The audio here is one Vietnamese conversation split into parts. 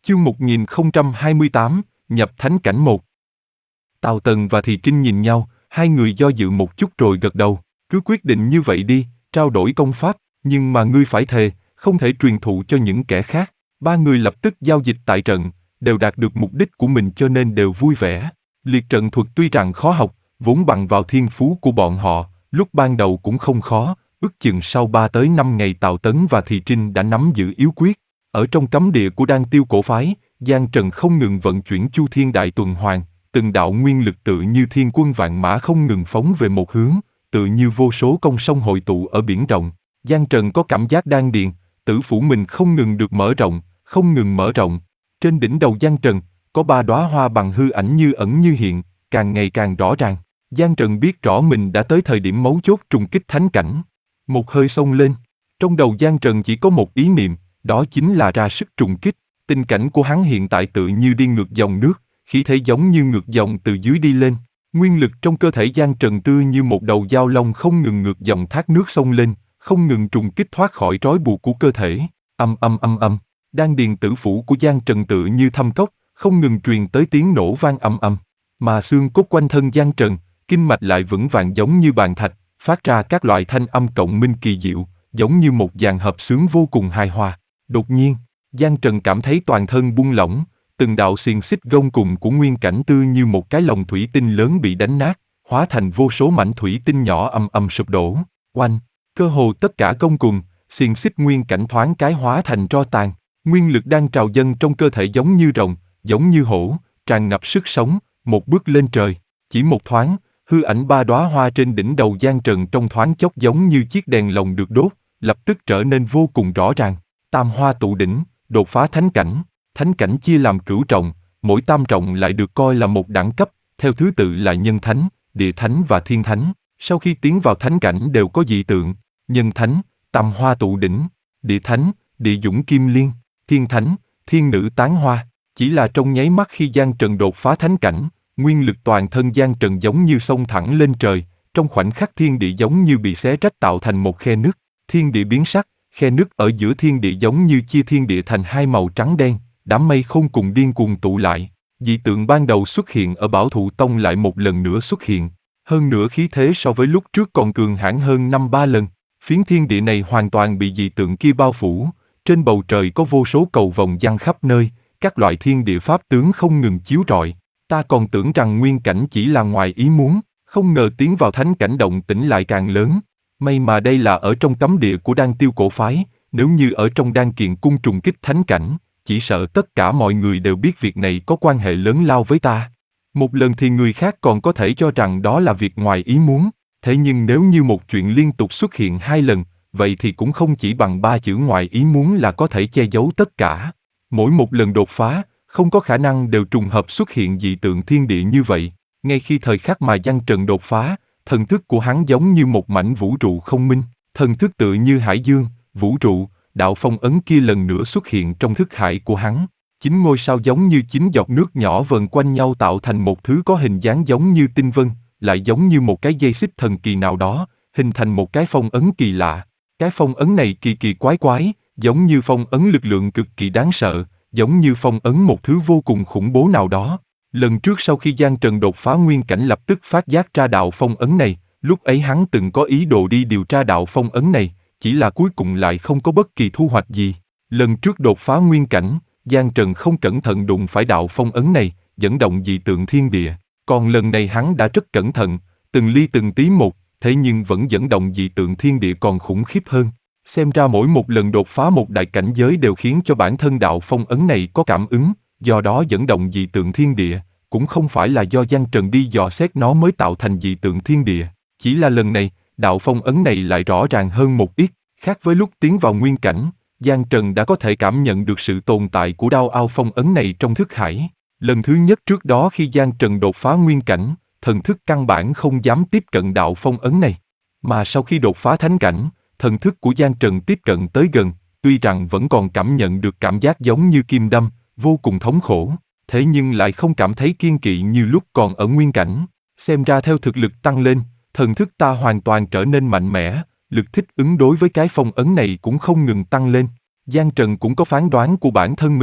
Chương 1028, nhập thánh cảnh 1. Tào Tần và Thì Trinh nhìn nhau, hai người do dự một chút rồi gật đầu. Cứ quyết định như vậy đi, trao đổi công pháp, nhưng mà ngươi phải thề, không thể truyền thụ cho những kẻ khác. Ba người lập tức giao dịch tại trận, đều đạt được mục đích của mình cho nên đều vui vẻ. Liệt trận thuật tuy rằng khó học, vốn bằng vào thiên phú của bọn họ, lúc ban đầu cũng không khó, ước chừng sau 3 tới 5 ngày Tào Tấn và Thì Trinh đã nắm giữ yếu quyết. Ở trong cấm địa của Đan Tiêu cổ phái, Giang Trần không ngừng vận chuyển Chu Thiên Đại Tuần Hoàn, từng đạo nguyên lực tự như thiên quân vạn mã không ngừng phóng về một hướng, tự như vô số con sông hội tụ ở biển rộng. Giang Trần có cảm giác đan điền, tử phủ mình không ngừng được mở rộng, không ngừng mở rộng. Trên đỉnh đầu Giang Trần, có 3 đóa hoa bằng hư ảnh như ẩn như hiện, càng ngày càng rõ ràng. Giang Trần biết rõ mình đã tới thời điểm mấu chốt trùng kích thánh cảnh. Một hơi xông lên. Trong đầu Giang Trần chỉ có một ý niệm, đó chính là ra sức trùng kích. Tình cảnh của hắn hiện tại tự như đi ngược dòng nước, khí thế giống như ngược dòng từ dưới đi lên. Nguyên lực trong cơ thể Giang Trần tươi như một đầu dao long không ngừng ngược dòng thác nước xông lên, không ngừng trùng kích thoát khỏi trói buộc của cơ thể. Âm. Đan điền tử phủ của Giang Trần tự như thâm cốc, không ngừng truyền tới tiếng nổ vang ầm. Mà xương cốt quanh thân Giang Trần, kinh mạch lại vững vàng giống như bàn thạch, phát ra các loại thanh âm cộng minh kỳ diệu, giống như một dàn hợp xướng vô cùng hài hòa. Đột nhiên, Giang Trần cảm thấy toàn thân buông lỏng, từng đạo xiềng xích gông cùng của nguyên cảnh tư như một cái lồng thủy tinh lớn bị đánh nát, hóa thành vô số mảnh thủy tinh nhỏ ầm sụp đổ. Oanh, cơ hồ tất cả gông cùng, xiềng xích nguyên cảnh thoáng cái hóa thành tro tàn. Nguyên lực đang trào dâng trong cơ thể giống như rồng, giống như hổ, tràn ngập sức sống, một bước lên trời. Chỉ một thoáng, hư ảnh 3 đóa hoa trên đỉnh đầu Giang Trần trong thoáng chốc giống như chiếc đèn lồng được đốt, lập tức trở nên vô cùng rõ ràng. Tam hoa tụ đỉnh, đột phá thánh cảnh. Thánh cảnh chia làm cửu trọng, mỗi tam trọng lại được coi là một đẳng cấp, theo thứ tự là nhân thánh, địa thánh và thiên thánh. Sau khi tiến vào thánh cảnh đều có dị tượng, nhân thánh, tam hoa tụ đỉnh, địa thánh, địa dũng kim liên, thiên thánh, thiên nữ tán hoa. Chỉ là trong nháy mắt khi Giang Trần đột phá thánh cảnh, nguyên lực toàn thân Giang Trần giống như xông thẳng lên trời, trong khoảnh khắc thiên địa giống như bị xé rách tạo thành một khe nứt, thiên địa biến sắc, khe nứt ở giữa thiên địa giống như chia thiên địa thành hai màu trắng đen, đám mây khôn cùng điên cuồng tụ lại. Dị tượng ban đầu xuất hiện ở Bảo Thụ Tông lại một lần nữa xuất hiện, hơn nữa khí thế so với lúc trước còn cường hãn hơn 5-3 lần. Phiến thiên địa này hoàn toàn bị dị tượng kia bao phủ, trên bầu trời có vô số cầu vồng giăng khắp nơi, các loại thiên địa pháp tướng không ngừng chiếu rọi. Ta còn tưởng rằng nguyên cảnh chỉ là ngoài ý muốn, không ngờ tiến vào thánh cảnh động tĩnh lại càng lớn. May mà đây là ở trong cấm địa của Đan Tiêu cổ phái, nếu như ở trong Đan Kiền cung trùng kích thánh cảnh, chỉ sợ tất cả mọi người đều biết việc này có quan hệ lớn lao với ta. Một lần thì người khác còn có thể cho rằng đó là việc ngoài ý muốn, thế nhưng nếu như một chuyện liên tục xuất hiện 2 lần, vậy thì cũng không chỉ bằng 3 chữ ngoài ý muốn là có thể che giấu tất cả. Mỗi một lần đột phá, không có khả năng đều trùng hợp xuất hiện dị tượng thiên địa như vậy. Ngay khi thời khắc mà Giang Trần đột phá, thần thức của hắn giống như một mảnh vũ trụ không minh, thần thức tự như hải dương, vũ trụ, đạo phong ấn kia lần nữa xuất hiện trong thức hải của hắn. 9 ngôi sao giống như 9 giọt nước nhỏ vần quanh nhau tạo thành một thứ có hình dáng giống như tinh vân, lại giống như một cái dây xích thần kỳ nào đó, hình thành một cái phong ấn kỳ lạ. Cái phong ấn này kỳ quái, giống như phong ấn lực lượng cực kỳ đáng sợ, giống như phong ấn một thứ vô cùng khủng bố nào đó. Lần trước sau khi Giang Trần đột phá nguyên cảnh lập tức phát giác ra đạo phong ấn này, lúc ấy hắn từng có ý đồ đi điều tra đạo phong ấn này, chỉ là cuối cùng lại không có bất kỳ thu hoạch gì. Lần trước đột phá nguyên cảnh, Giang Trần không cẩn thận đụng phải đạo phong ấn này, dẫn động dị tượng thiên địa. Còn lần này hắn đã rất cẩn thận, từng ly từng tí một, thế nhưng vẫn dẫn động dị tượng thiên địa còn khủng khiếp hơn. Xem ra mỗi một lần đột phá một đại cảnh giới đều khiến cho bản thân đạo phong ấn này có cảm ứng, do đó dẫn động dị tượng thiên địa, cũng không phải là do Giang Trần đi dò xét nó mới tạo thành dị tượng thiên địa. Chỉ là lần này, đạo phong ấn này lại rõ ràng hơn một ít, khác với lúc tiến vào nguyên cảnh, Giang Trần đã có thể cảm nhận được sự tồn tại của đao ao phong ấn này trong thức hải. Lần thứ nhất trước đó khi Giang Trần đột phá nguyên cảnh, thần thức căn bản không dám tiếp cận đạo phong ấn này. Mà sau khi đột phá thánh cảnh, thần thức của Giang Trần tiếp cận tới gần, tuy rằng vẫn còn cảm nhận được cảm giác giống như kim đâm, vô cùng thống khổ, thế nhưng lại không cảm thấy kiêng kỵ như lúc còn ở nguyên cảnh. Xem ra theo thực lực tăng lên, thần thức ta hoàn toàn trở nên mạnh mẽ, lực thích ứng đối với cái phong ấn này cũng không ngừng tăng lên. Giang Trần cũng có phán đoán của bản thân mình.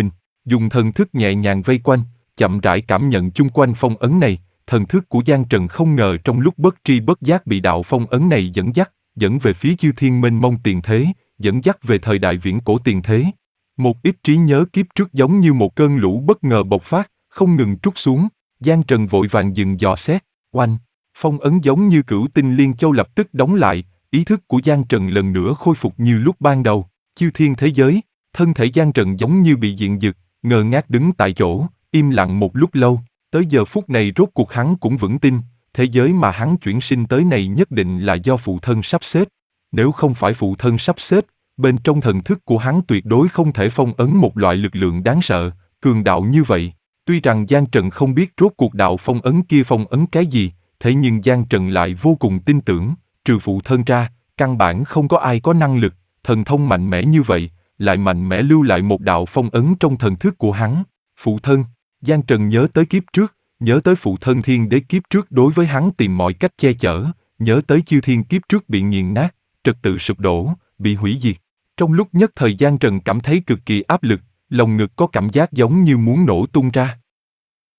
Dùng thần thức nhẹ nhàng vây quanh, chậm rãi cảm nhận chung quanh phong ấn này, thần thức của Giang Trần không ngờ trong lúc bất tri bất giác bị đạo phong ấn này dẫn dắt, dẫn về phía chư thiên mênh mông tiền thế, dẫn dắt về thời đại viễn cổ tiền thế. Một ít trí nhớ kiếp trước giống như một cơn lũ bất ngờ bộc phát, không ngừng trút xuống. Giang Trần vội vàng dừng dò xét, oanh, phong ấn giống như cửu tinh liên châu lập tức đóng lại, ý thức của Giang Trần lần nữa khôi phục như lúc ban đầu. Chư thiên thế giới, thân thể Giang Trần giống như bị diện giật, ngơ ngác đứng tại chỗ, im lặng một lúc lâu. Tới giờ phút này rốt cuộc hắn cũng vững tin, thế giới mà hắn chuyển sinh tới này nhất định là do phụ thân sắp xếp. Nếu không phải phụ thân sắp xếp, bên trong thần thức của hắn tuyệt đối không thể phong ấn một loại lực lượng đáng sợ, cường đạo như vậy. Tuy rằng Giang Trần không biết rốt cuộc đạo phong ấn kia phong ấn cái gì, thế nhưng Giang Trần lại vô cùng tin tưởng, trừ phụ thân ra, căn bản không có ai có năng lực, thần thông mạnh mẽ như vậy, lại mạnh mẽ lưu lại một đạo phong ấn trong thần thức của hắn. Phụ thân, Giang Trần nhớ tới kiếp trước, nhớ tới phụ thân thiên đế kiếp trước đối với hắn tìm mọi cách che chở, nhớ tới chư thiên kiếp trước bị nghiền nát, trật tự sụp đổ, bị hủy diệt. Trong lúc nhất thời Giang Trần cảm thấy cực kỳ áp lực, lồng ngực có cảm giác giống như muốn nổ tung ra.